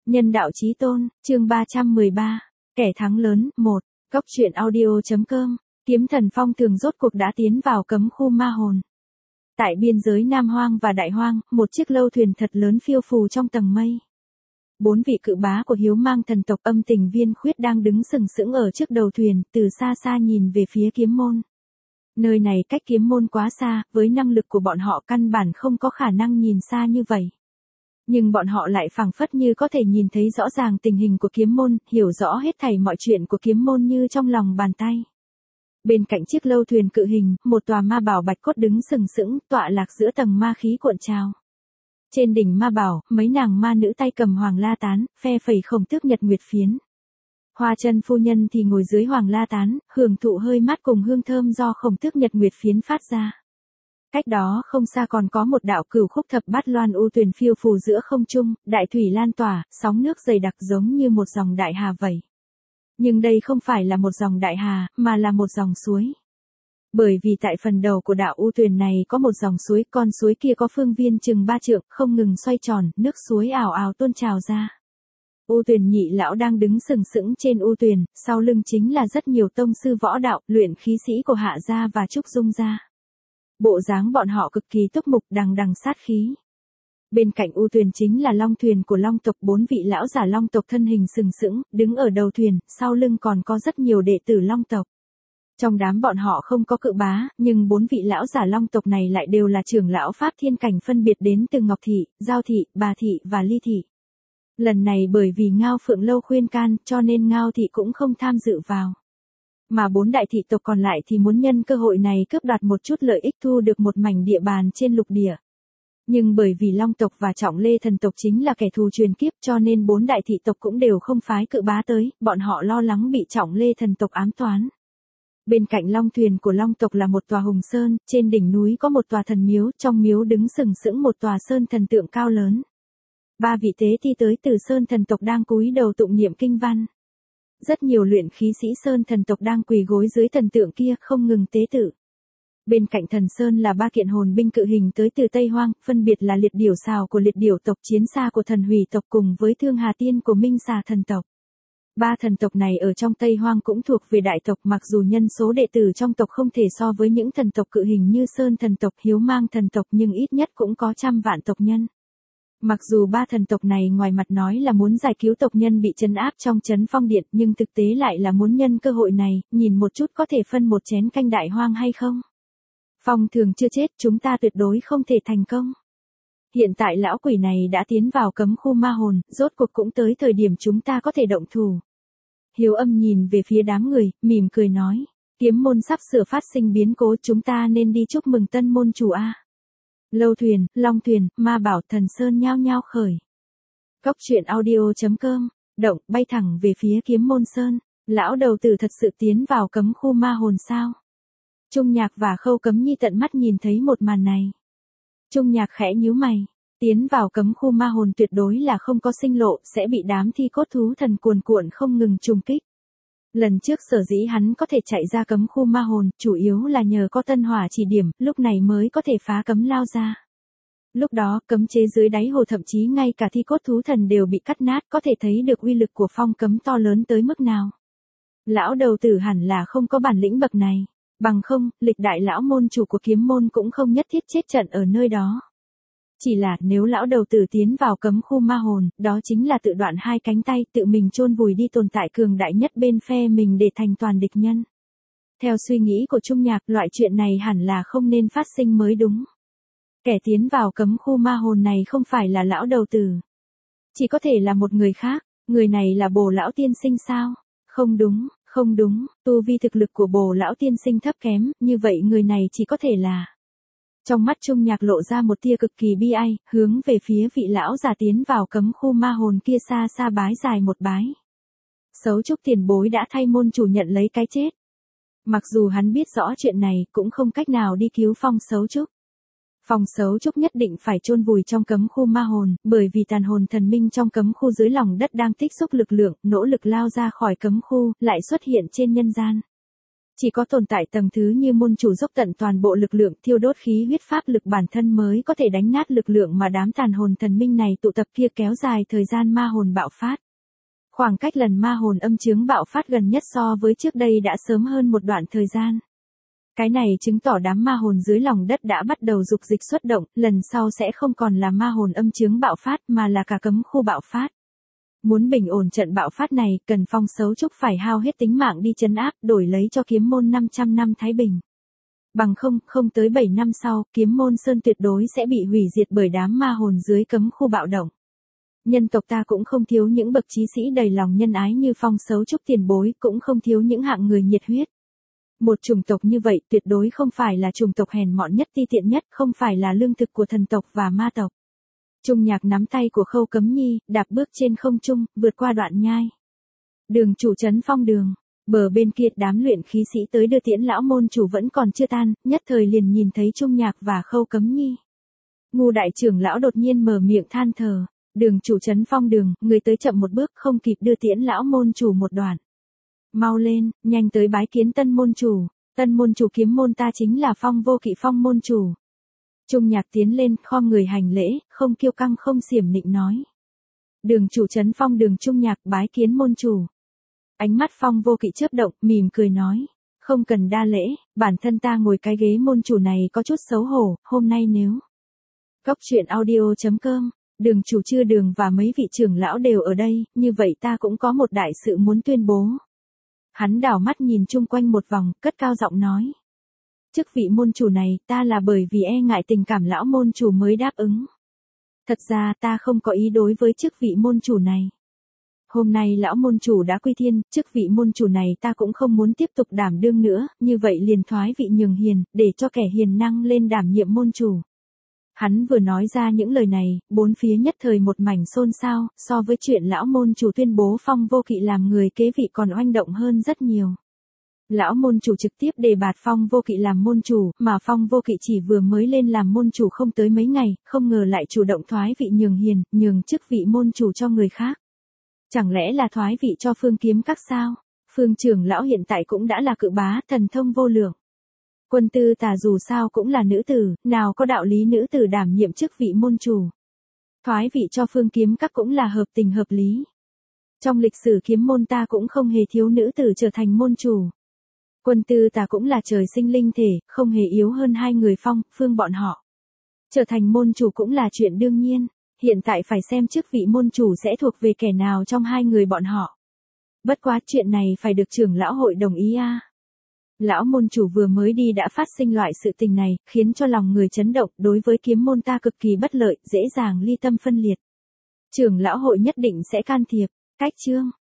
Nhân đạo chí tôn, chương 313. Kẻ thắng lớn, 1. Góc truyện audio.com. Kiếm thần phong thường rốt cuộc đã tiến vào cấm khu ma hồn. Tại biên giới Nam Hoang và Đại Hoang, một chiếc lâu thuyền thật lớn phiêu phù trong tầng mây. 4 vị cự bá của hiếu mang thần tộc Âm Tình Viên Khuyết đang đứng sừng sững ở trước đầu thuyền, từ xa xa nhìn về phía kiếm môn. Nơi này cách kiếm môn quá xa, với năng lực của bọn họ căn bản không có khả năng nhìn xa như vậy. Nhưng bọn họ lại phảng phất như có thể nhìn thấy rõ ràng tình hình của kiếm môn, hiểu rõ hết thảy mọi chuyện của kiếm môn như trong lòng bàn tay. Bên cạnh chiếc lâu thuyền cự hình, một tòa ma bảo bạch cốt đứng sừng sững, tọa lạc giữa tầng ma khí cuộn trào. Trên đỉnh ma bảo, mấy nàng ma nữ tay cầm hoàng la tán, phe phẩy khổng tước nhật nguyệt phiến. Hoa chân phu nhân thì ngồi dưới hoàng la tán, hưởng thụ hơi mát cùng hương thơm do khổng tước nhật nguyệt phiến phát ra. Cách đó không xa còn có một đạo cửu khúc thập bát loan u tuyền phiêu phù giữa không trung, đại thủy lan tỏa, sóng nước dày đặc giống như một dòng đại hà vậy. Nhưng đây không phải là một dòng đại hà, mà là một dòng suối. Bởi vì tại phần đầu của đạo u tuyền này có một dòng suối, con suối kia có phương viên chừng 3 trượng, không ngừng xoay tròn, nước suối ào ào tuôn trào ra. U tuyền nhị lão đang đứng sừng sững trên u tuyền, sau lưng chính là rất nhiều tông sư võ đạo, luyện khí sĩ của Hạ gia và Trúc Dung gia. Bộ dáng bọn họ cực kỳ túc mục, đằng đằng sát khí. Bên cạnh u tuyền chính là long thuyền của long tộc, 4 vị lão giả long tộc thân hình sừng sững, đứng ở đầu thuyền, sau lưng còn có rất nhiều đệ tử long tộc. Trong đám bọn họ không có cự bá, nhưng 4 vị lão giả long tộc này lại đều là trưởng lão pháp thiên cảnh phân biệt đến từ Ngọc Thị, Giao Thị, Bà Thị và Ly Thị. Lần này bởi vì Ngao Phượng Lâu khuyên can, cho nên Ngao Thị cũng không tham dự vào. Mà 4 đại thị tộc còn lại thì muốn nhân cơ hội này cướp đoạt một chút lợi ích, thu được một mảnh địa bàn trên lục địa. Nhưng bởi vì Long tộc và Trọng Lê thần tộc chính là kẻ thù truyền kiếp, cho nên 4 đại thị tộc cũng đều không phái cự bá tới, bọn họ lo lắng bị Trọng Lê thần tộc ám toán. Bên cạnh long thuyền của long tộc là một tòa hùng sơn, trên đỉnh núi có một tòa thần miếu, trong miếu đứng sừng sững một tòa sơn thần tượng cao lớn. 3 vị tế thi tới từ sơn thần tộc đang cúi đầu tụng niệm kinh văn. Rất nhiều luyện khí sĩ sơn thần tộc đang quỳ gối dưới thần tượng kia, không ngừng tế tự. Bên cạnh thần sơn là 3 kiện hồn binh cự hình tới từ Tây Hoang, phân biệt là liệt điểu xào của liệt điểu tộc, chiến xa của thần hủy tộc cùng với thương hà tiên của minh xà thần tộc. 3 thần tộc này ở trong Tây Hoang cũng thuộc về đại tộc, mặc dù nhân số đệ tử trong tộc không thể so với những thần tộc cự hình như sơn thần tộc, hiếu mang thần tộc, nhưng ít nhất cũng có trăm vạn tộc nhân. Mặc dù 3 thần tộc này ngoài mặt nói là muốn giải cứu tộc nhân bị trấn áp trong trấn phong điện, nhưng thực tế lại là muốn nhân cơ hội này, nhìn một chút có thể phân một chén canh đại hoang hay không. Phong thường chưa chết, chúng ta tuyệt đối không thể thành công. Hiện tại lão quỷ này đã tiến vào cấm khu ma hồn, rốt cuộc cũng tới thời điểm chúng ta có thể động thủ. Hiếu Âm nhìn về phía đám người, mỉm cười nói, kiếm môn sắp sửa phát sinh biến cố, chúng ta nên đi chúc mừng tân môn chủ a. Lâu thuyền, long thuyền, ma bảo, thần sơn nhao nhao khởi. Góc truyện audio.com, động, bay thẳng về phía kiếm môn sơn. Lão đầu tử thật sự tiến vào cấm khu ma hồn sao? Trung Nhạc và Khâu Cấm Nhi tận mắt nhìn thấy một màn này. Trung Nhạc khẽ nhíu mày, tiến vào cấm khu ma hồn tuyệt đối là không có sinh lộ, sẽ bị đám thi cốt thú thần cuồn cuộn không ngừng trùng kích. Lần trước sở dĩ hắn có thể chạy ra cấm khu ma hồn, chủ yếu là nhờ có tân hỏa chỉ điểm, lúc này mới có thể phá cấm lao ra. Lúc đó, cấm chế dưới đáy hồ thậm chí ngay cả thi cốt thú thần đều bị cắt nát, có thể thấy được uy lực của phong cấm to lớn tới mức nào. Lão đầu tử hẳn là không có bản lĩnh bậc này, bằng không, lịch đại lão môn chủ của kiếm môn cũng không nhất thiết chết trận ở nơi đó. Chỉ là nếu lão đầu tử tiến vào cấm khu ma hồn, đó chính là tự đoạn 2 cánh tay, tự mình chôn vùi đi tồn tại cường đại nhất bên phe mình để thành toàn địch nhân. Theo suy nghĩ của Trung Nhạc, loại chuyện này hẳn là không nên phát sinh mới đúng. Kẻ tiến vào cấm khu ma hồn này không phải là lão đầu tử. Chỉ có thể là một người khác, người này là Bồ lão tiên sinh sao? Không đúng, không đúng, tu vi thực lực của Bồ lão tiên sinh thấp kém, như vậy người này chỉ có thể là... Trong mắt Trung Nhạc lộ ra một tia cực kỳ bi ai, hướng về phía vị lão già tiến vào cấm khu ma hồn kia xa xa bái dài một bái. Sấu Trúc tiền bối đã thay môn chủ nhận lấy cái chết. Mặc dù hắn biết rõ chuyện này, cũng không cách nào đi cứu Phong Sấu Trúc. Phong Sấu Trúc nhất định phải chôn vùi trong cấm khu ma hồn, bởi vì tàn hồn thần minh trong cấm khu dưới lòng đất đang tích xúc lực lượng, nỗ lực lao ra khỏi cấm khu, lại xuất hiện trên nhân gian. Chỉ có tồn tại tầng thứ như môn chủ dốc tận toàn bộ lực lượng thiêu đốt khí huyết pháp lực bản thân mới có thể đánh nát lực lượng mà đám tàn hồn thần minh này tụ tập kia, kéo dài thời gian ma hồn bạo phát. Khoảng cách lần ma hồn âm chướng bạo phát gần nhất so với trước đây đã sớm hơn một đoạn thời gian. Cái này chứng tỏ đám ma hồn dưới lòng đất đã bắt đầu dục dịch xuất động, lần sau sẽ không còn là ma hồn âm chướng bạo phát mà là cả cấm khu bạo phát. Muốn bình ổn trận bạo phát này, cần Phong Sấu Trúc phải hao hết tính mạng đi trấn áp, đổi lấy cho kiếm môn 500 năm thái bình. Bằng không tới 7 năm sau, kiếm môn sơn tuyệt đối sẽ bị hủy diệt bởi đám ma hồn dưới cấm khu bạo động. Nhân tộc ta cũng không thiếu những bậc chí sĩ đầy lòng nhân ái như Phong Sấu Trúc tiền bối, cũng không thiếu những hạng người nhiệt huyết. Một chủng tộc như vậy tuyệt đối không phải là chủng tộc hèn mọn nhất, ti tiện nhất, không phải là lương thực của thần tộc và ma tộc. Trung Nhạc nắm tay của Khâu Cấm Nhi, đạp bước trên không trung, vượt qua đoạn nhai. Đường chủ trấn Phong đường, bờ bên kia đám luyện khí sĩ tới đưa tiễn lão môn chủ vẫn còn chưa tan, nhất thời liền nhìn thấy Trung Nhạc và Khâu Cấm Nhi. Ngu đại trưởng lão đột nhiên mở miệng than thở, đường chủ trấn Phong đường, người tới chậm một bước, không kịp đưa tiễn lão môn chủ một đoạn. Mau lên, nhanh tới bái kiến tân môn chủ kiếm môn ta chính là Phong Vô Kỵ Phong môn chủ. Trung Nhạc tiến lên, khom người hành lễ, không kiêu căng không xiểm nịnh nói. Đường chủ trấn Phong đường Trung Nhạc bái kiến môn chủ. Ánh mắt Phong Vô Kỵ chớp động, mỉm cười nói. Không cần đa lễ, bản thân ta ngồi cái ghế môn chủ này có chút xấu hổ, hôm nay nếu. Cốc truyện audio.com, đường chủ Chư Đường và mấy vị trưởng lão đều ở đây, như vậy ta cũng có một đại sự muốn tuyên bố. Hắn đảo mắt nhìn chung quanh một vòng, cất cao giọng nói. Chức vị môn chủ này, ta là bởi vì e ngại tình cảm lão môn chủ mới đáp ứng. Thật ra ta không có ý đối với chức vị môn chủ này. Hôm nay lão môn chủ đã quy thiên, chức vị môn chủ này ta cũng không muốn tiếp tục đảm đương nữa, như vậy liền thoái vị nhường hiền, để cho kẻ hiền năng lên đảm nhiệm môn chủ. Hắn vừa nói ra những lời này, bốn phía nhất thời một mảnh xôn xao, so với chuyện lão môn chủ tuyên bố Phong Vô Kỵ làm người kế vị còn oanh động hơn rất nhiều. Lão môn chủ trực tiếp đề bạt Phong Vô Kỵ làm môn chủ, mà Phong Vô Kỵ chỉ vừa mới lên làm môn chủ không tới mấy ngày, không ngờ lại chủ động thoái vị nhường hiền, nhường chức vị môn chủ cho người khác. Chẳng lẽ là thoái vị cho Phương Kiếm Các sao? Phương trưởng lão hiện tại cũng đã là cự bá, thần thông vô lượng. Quân Tư Tà dù sao cũng là nữ tử, nào có đạo lý nữ tử đảm nhiệm chức vị môn chủ. Thoái vị cho Phương Kiếm Các cũng là hợp tình hợp lý. Trong lịch sử kiếm môn ta cũng không hề thiếu nữ tử trở thành môn chủ. Quân Tư Tà cũng là trời sinh linh thể, không hề yếu hơn hai người Phong, Phương bọn họ. Trở thành môn chủ cũng là chuyện đương nhiên, hiện tại phải xem chức vị môn chủ sẽ thuộc về kẻ nào trong hai người bọn họ. Bất quá chuyện này phải được trưởng lão hội đồng ý a. Lão môn chủ vừa mới đi đã phát sinh loại sự tình này, khiến cho lòng người chấn động, đối với kiếm môn ta cực kỳ bất lợi, dễ dàng ly tâm phân liệt. Trưởng lão hội nhất định sẽ can thiệp, cách chương.